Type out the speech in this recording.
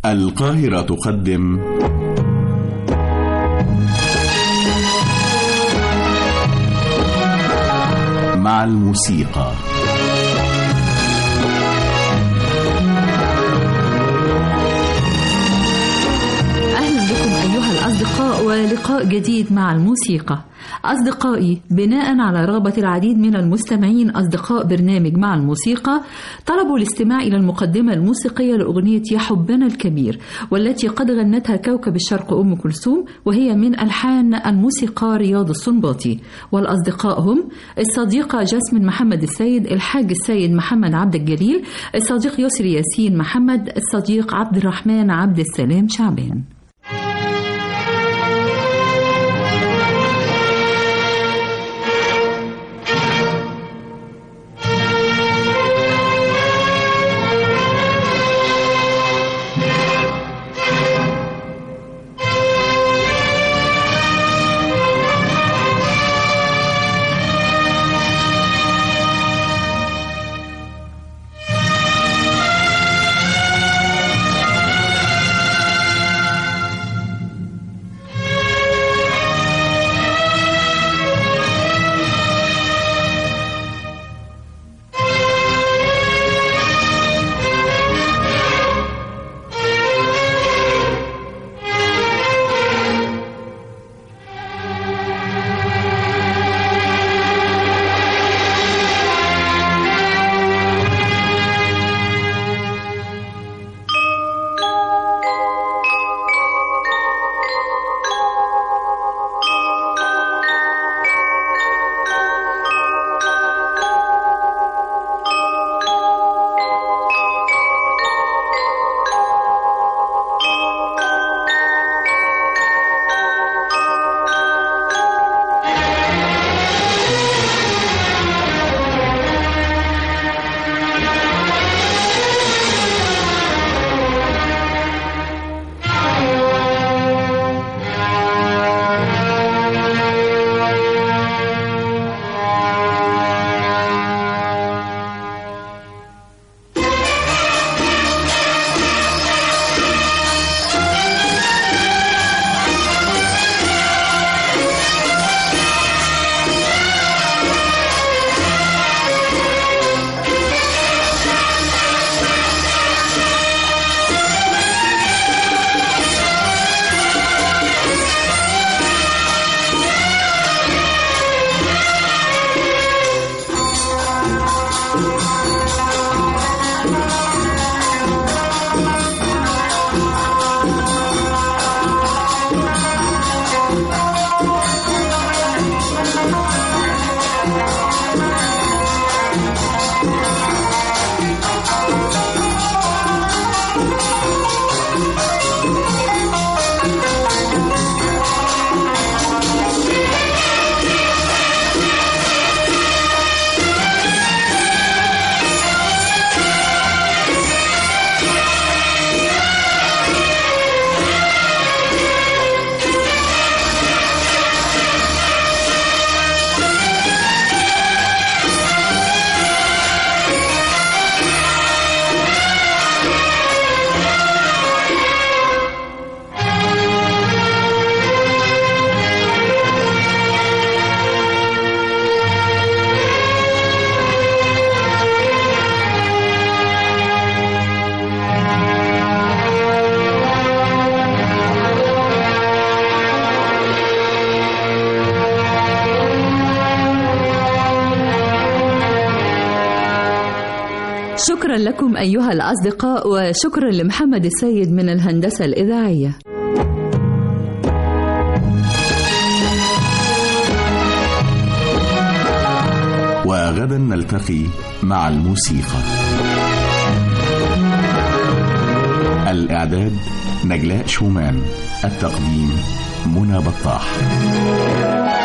القاهرة تقدم مع الموسيقى. أهلا بكم أيها الأصدقاء ولقاء جديد مع الموسيقى. أصدقائي، بناء على رغبة العديد من المستمعين أصدقاء برنامج مع الموسيقى، طلبوا الاستماع إلى المقدمة الموسيقية لأغنية يا حبنا الكبير، والتي قد غنتها كوكب الشرق أم كلثوم، وهي من ألحان الموسيقار رياض السنباطي. والأصدقاء هم الصديقة جاسمين محمد السيد، الحاج السيد محمد عبد الجليل، الصديق يسري ياسين محمد، الصديق عبد الرحمن عبد السلام شعبان. شكرا لكم أيها الأصدقاء، وشكرا لمحمد السيد من الهندسة الإذاعية. وغدا نلتقي مع الموسيقى. الإعداد نجلاء شومان، التقديم منى بطاح.